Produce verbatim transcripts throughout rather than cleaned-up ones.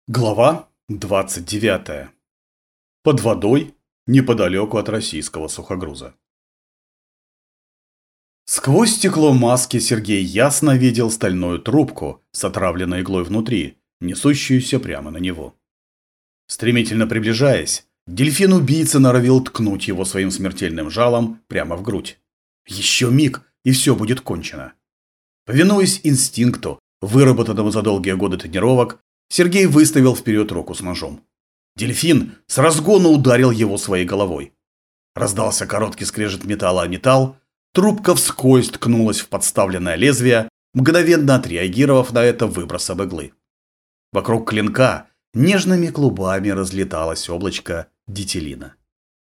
Глава двадцать девятая. Под водой, неподалеку от российского сухогруза. Сквозь стекло маски Сергей ясно видел стальную трубку с отравленной иглой внутри, несущуюся прямо на него. Стремительно приближаясь, дельфин-убийца норовил ткнуть его своим смертельным жалом прямо в грудь. Еще миг, и все будет кончено. Повинуясь инстинкту, выработанному за долгие годы тренировок, Сергей выставил вперед руку с ножом. Дельфин с разгона ударил его своей головой. Раздался короткий скрежет металла о металл, трубка вскользь ткнулась в подставленное лезвие, мгновенно отреагировав на это выбросом иглы. Вокруг клинка нежными клубами разлеталось облачко дитилина.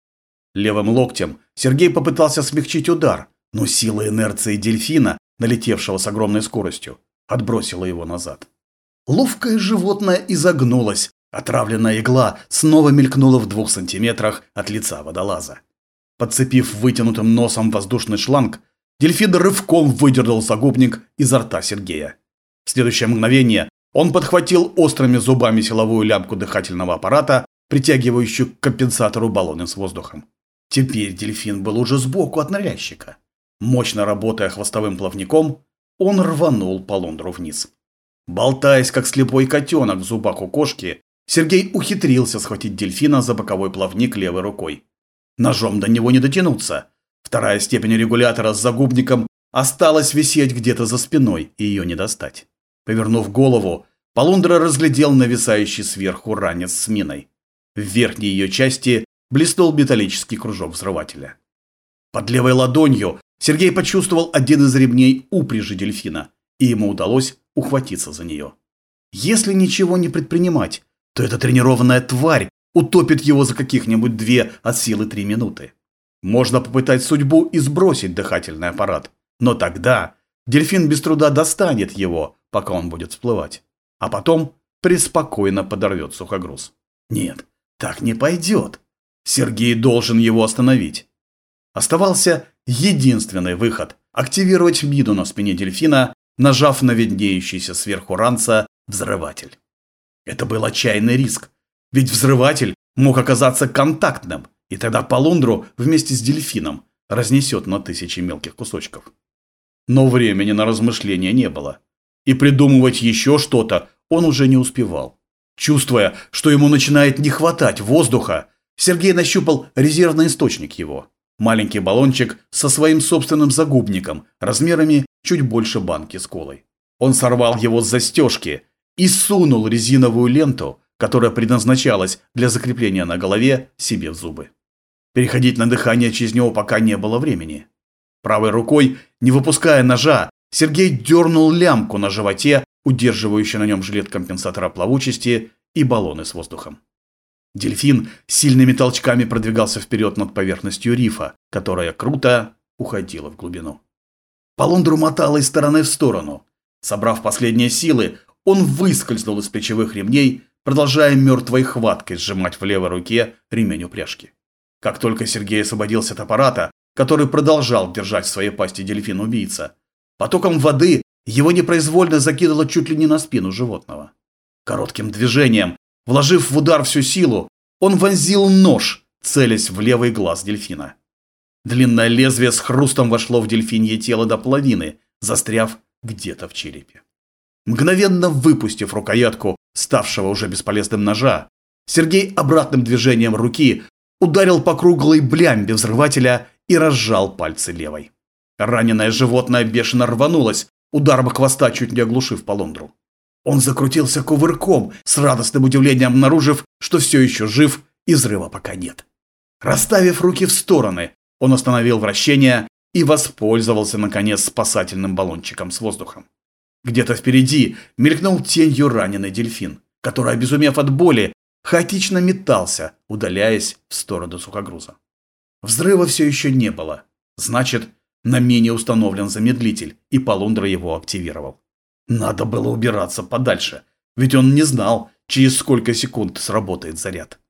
Левым локтем Сергей попытался смягчить удар, но сила инерции дельфина, налетевшего с огромной скоростью, отбросила его назад. Ловкое животное изогнулось, отравленная игла снова мелькнула в двух сантиметрах от лица водолаза. Подцепив вытянутым носом воздушный шланг, дельфин рывком выдернул загубник изо рта Сергея. В следующее мгновение он подхватил острыми зубами силовую лямку дыхательного аппарата, притягивающую к компенсатору баллоны с воздухом. Теперь дельфин был уже сбоку от ныряльщика. Мощно работая хвостовым плавником, он рванул полундру вниз. Болтаясь, как слепой котенок в зубах у кошки, Сергей ухитрился схватить дельфина за боковой плавник левой рукой. Ножом до него не дотянуться. Вторая степень регулятора с загубником осталась висеть где-то за спиной, и ее не достать. Повернув голову, полундра разглядел нависающий сверху ранец с миной. В верхней ее части блеснул металлический кружок взрывателя. Под левой ладонью Сергей почувствовал один из ремней упряжи дельфина, и ему удалось ухватиться за нее. Если ничего не предпринимать, то эта тренированная тварь утопит его за каких-нибудь две от силы три минуты. Можно попытать судьбу и сбросить дыхательный аппарат, но тогда дельфин без труда достанет его, пока он будет всплывать, а потом преспокойно подорвет сухогруз. Нет, так не пойдет. Сергей должен его остановить. Оставался единственный выход – активировать мину на спине дельфина, нажав на виднеющийся сверху ранца взрыватель. Это был отчаянный риск, ведь взрыватель мог оказаться контактным, и тогда полундру вместе с дельфином разнесет на тысячи мелких кусочков. Но времени на размышления не было, и придумывать еще что-то он уже не успевал. Чувствуя, что ему начинает не хватать воздуха, Сергей нащупал резервный источник его. Маленький баллончик со своим собственным загубником, размерами чуть больше банки с колой. Он сорвал его с застежки и сунул резиновую ленту, которая предназначалась для закрепления на голове, себе в зубы. Переходить на дыхание через него пока не было времени. Правой рукой, не выпуская ножа, Сергей дернул лямку на животе, удерживающую на нем жилет компенсатора плавучести и баллоны с воздухом. Дельфин сильными толчками продвигался вперед над поверхностью рифа, которая круто уходила в глубину. Полундру мотало из стороны в сторону. Собрав последние силы, он выскользнул из плечевых ремней, продолжая мертвой хваткой сжимать в левой руке ремень упряжки. Как только Сергей освободился от аппарата, который продолжал держать в своей пасти дельфин-убийца, потоком воды его непроизвольно закидало чуть ли не на спину животного. Коротким движением, вложив в удар всю силу, он вонзил нож, целясь в левый глаз дельфина. Длинное лезвие с хрустом вошло в дельфинье тело до половины, застряв где-то в черепе. Мгновенно выпустив рукоятку ставшего уже бесполезным ножа, Сергей обратным движением руки ударил по круглой блямбе взрывателя и разжал пальцы левой. Раненое животное бешено рванулось, ударом хвоста чуть не оглушив полундру. Он закрутился кувырком, с радостным удивлением обнаружив, что все еще жив и взрыва пока нет. Расставив руки в стороны, он остановил вращение и воспользовался, наконец, спасательным баллончиком с воздухом. Где-то впереди мелькнул тенью раненый дельфин, который, обезумев от боли, хаотично метался, удаляясь в сторону сухогруза. Взрыва все еще не было. Значит, на мине установлен замедлитель, и полундра его активировал. Надо было убираться подальше, ведь он не знал, через сколько секунд сработает заряд.